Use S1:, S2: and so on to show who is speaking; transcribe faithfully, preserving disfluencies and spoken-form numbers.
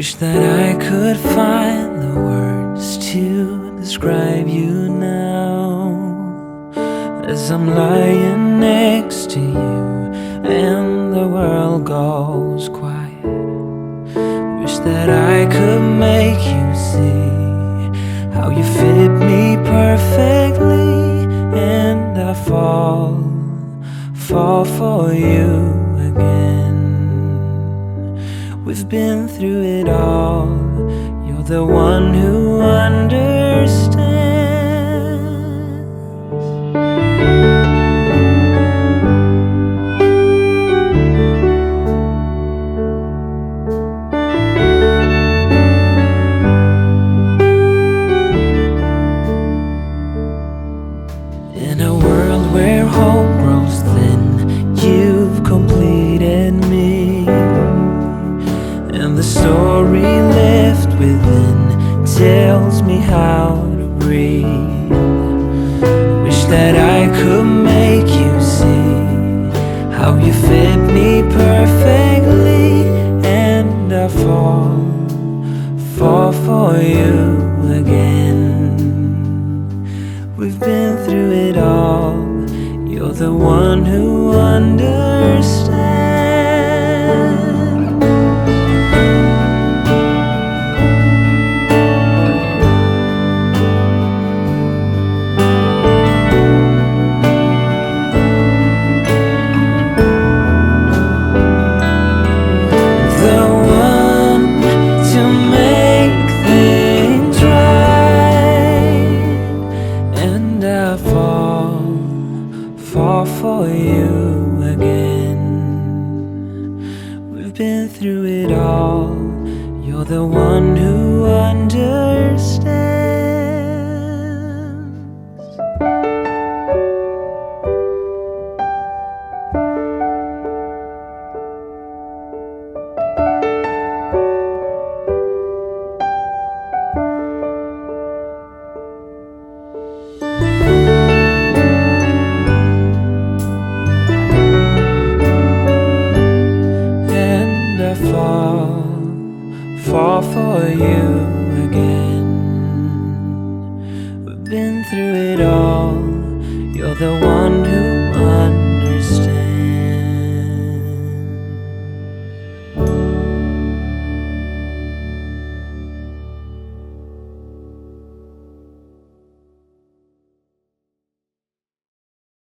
S1: Wish that I could find the words to describe you now, as I'm lying next to you and the world goes quiet. Wish that I could make you see how you fit me perfectly, and I fall, fall for you again. We've been through it all, you're the one who understands. In a world where hope grows thin, you've completed me, and the story left within tells me how to breathe. Wish that I could make you see how you fit me perfectly, and I fall, fall for you again. We've been through it all, you're the one who understands. Fall for you again. We've been through it all, you're the one who understands. Fall, fall for you again. We've been through it all, you're the one who